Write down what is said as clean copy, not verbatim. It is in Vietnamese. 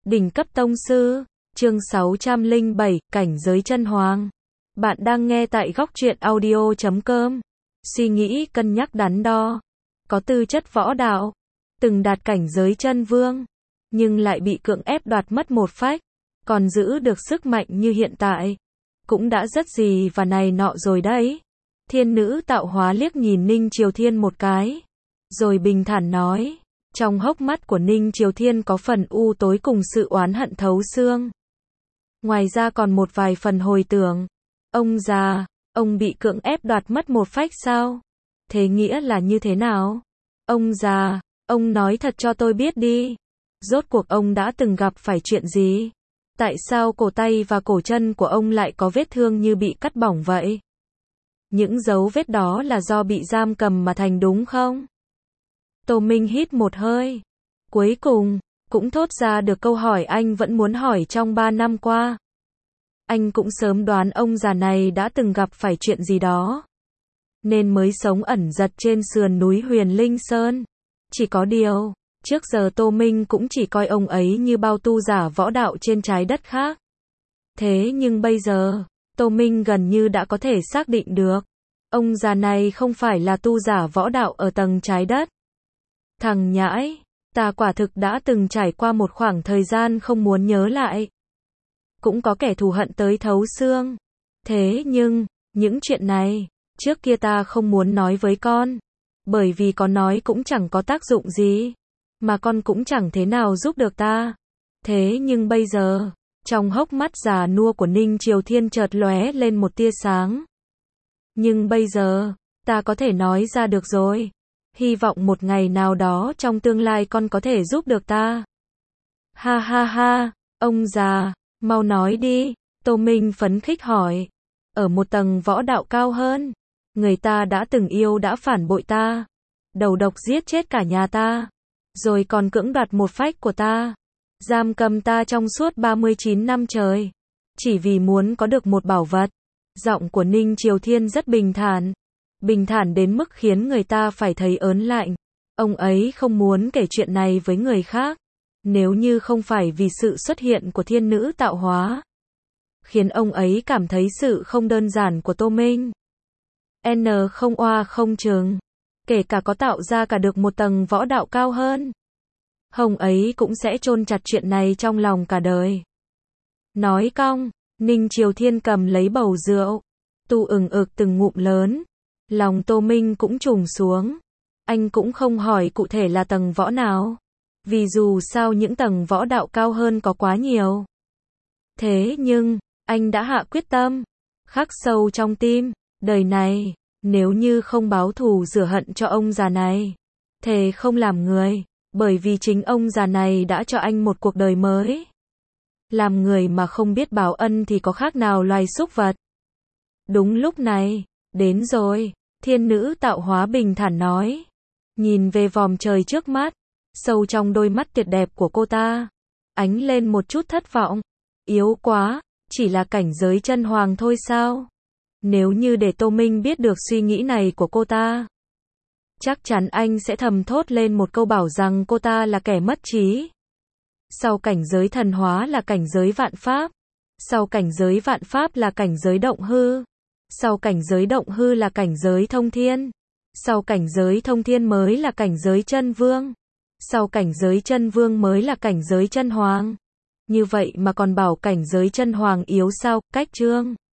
Đỉnh cấp tông sư, chương 607, cảnh giới chân hoàng. Bạn đang nghe tại góc truyện audio.com. Suy nghĩ cân nhắc đắn đo, có tư chất võ đạo, từng đạt cảnh giới chân vương, nhưng lại bị cưỡng ép đoạt mất một phách, còn giữ được sức mạnh như hiện tại, cũng đã rất gì và này nọ rồi đấy. Thiên nữ tạo hóa liếc nhìn Ninh Triều Thiên một cái, rồi bình thản nói. Trong hốc mắt của Ninh Triều Thiên có phần u tối cùng sự oán hận thấu xương. Ngoài ra còn một vài phần hồi tưởng. Ông già, ông bị cưỡng ép đoạt mất một phách sao? Thế nghĩa là như thế nào? Ông già, ông nói thật cho tôi biết đi. Rốt cuộc ông đã từng gặp phải chuyện gì? Tại sao cổ tay và cổ chân của ông lại có vết thương như bị cắt bỏng vậy? Những dấu vết đó là do bị giam cầm mà thành đúng không? Tô Minh hít một hơi. Cuối cùng, cũng thốt ra được câu hỏi anh vẫn muốn hỏi trong 3 năm qua. Anh cũng sớm đoán ông già này đã từng gặp phải chuyện gì đó, nên mới sống ẩn giật trên sườn núi Huyền Linh Sơn. Chỉ có điều, trước giờ Tô Minh cũng chỉ coi ông ấy như bao tu giả võ đạo trên trái đất khác. Thế nhưng bây giờ, Tô Minh gần như đã có thể xác định được, ông già này không phải là tu giả võ đạo ở tầng trái đất. Thằng nhãi, ta quả thực đã từng trải qua một khoảng thời gian không muốn nhớ lại. Cũng có kẻ thù hận tới thấu xương. Thế nhưng, những chuyện này, trước kia ta không muốn nói với con. Bởi vì có nói cũng chẳng có tác dụng gì. Mà con cũng chẳng thế nào giúp được ta. Thế nhưng bây giờ, trong hốc mắt già nua của Ninh Triều Thiên chợt lóe lên một tia sáng. Nhưng bây giờ, ta có thể nói ra được rồi. Hy vọng một ngày nào đó trong tương lai con có thể giúp được ta. Ha ha ha, ông già, mau nói đi. Tô Minh phấn khích hỏi. Ở một tầng võ đạo cao hơn, người ta đã từng yêu đã phản bội ta, đầu độc giết chết cả nhà ta, rồi còn cưỡng đoạt một phách của ta, giam cầm ta trong suốt 39 năm trời, chỉ vì muốn có được một bảo vật. Giọng của Ninh Triều Thiên rất bình thản. Bình thản đến mức khiến người ta phải thấy ớn lạnh. Ông ấy không muốn kể chuyện này với người khác. Nếu như không phải vì sự xuất hiện của thiên nữ tạo hóa, khiến ông ấy cảm thấy sự không đơn giản của Tô Minh. N không oa không chừng. Kể cả có tạo ra cả được một tầng võ đạo cao hơn, ông ấy cũng sẽ chôn chặt chuyện này trong lòng cả đời. Nói cong, Ninh Triều Thiên cầm lấy bầu rượu, tu ực từng ngụm lớn. Lòng Tô Minh cũng trùng xuống. Anh cũng không hỏi cụ thể là tầng võ nào, vì dù sao những tầng võ đạo cao hơn có quá nhiều. Thế nhưng, anh đã hạ quyết tâm, khắc sâu trong tim, đời này, nếu như không báo thù rửa hận cho ông già này, thề không làm người, bởi vì chính ông già này đã cho anh một cuộc đời mới. Làm người mà không biết báo ân thì có khác nào loài súc vật. Đúng lúc này, đến rồi. Thiên nữ tạo hóa bình thản nói. Nhìn về vòm trời trước mắt, sâu trong đôi mắt tuyệt đẹp của cô ta, ánh lên một chút thất vọng. Yếu quá, chỉ là cảnh giới chân hoàng thôi sao? Nếu như để Tô Minh biết được suy nghĩ này của cô ta, chắc chắn anh sẽ thầm thốt lên một câu bảo rằng cô ta là kẻ mất trí. Sau cảnh giới thần hóa là cảnh giới vạn pháp. Sau cảnh giới vạn pháp là cảnh giới động hư. Sau cảnh giới động hư là cảnh giới thông thiên. Sau cảnh giới thông thiên mới là cảnh giới chân vương. Sau cảnh giới chân vương mới là cảnh giới chân hoàng. Như vậy mà còn bảo cảnh giới chân hoàng yếu sao? Cách chương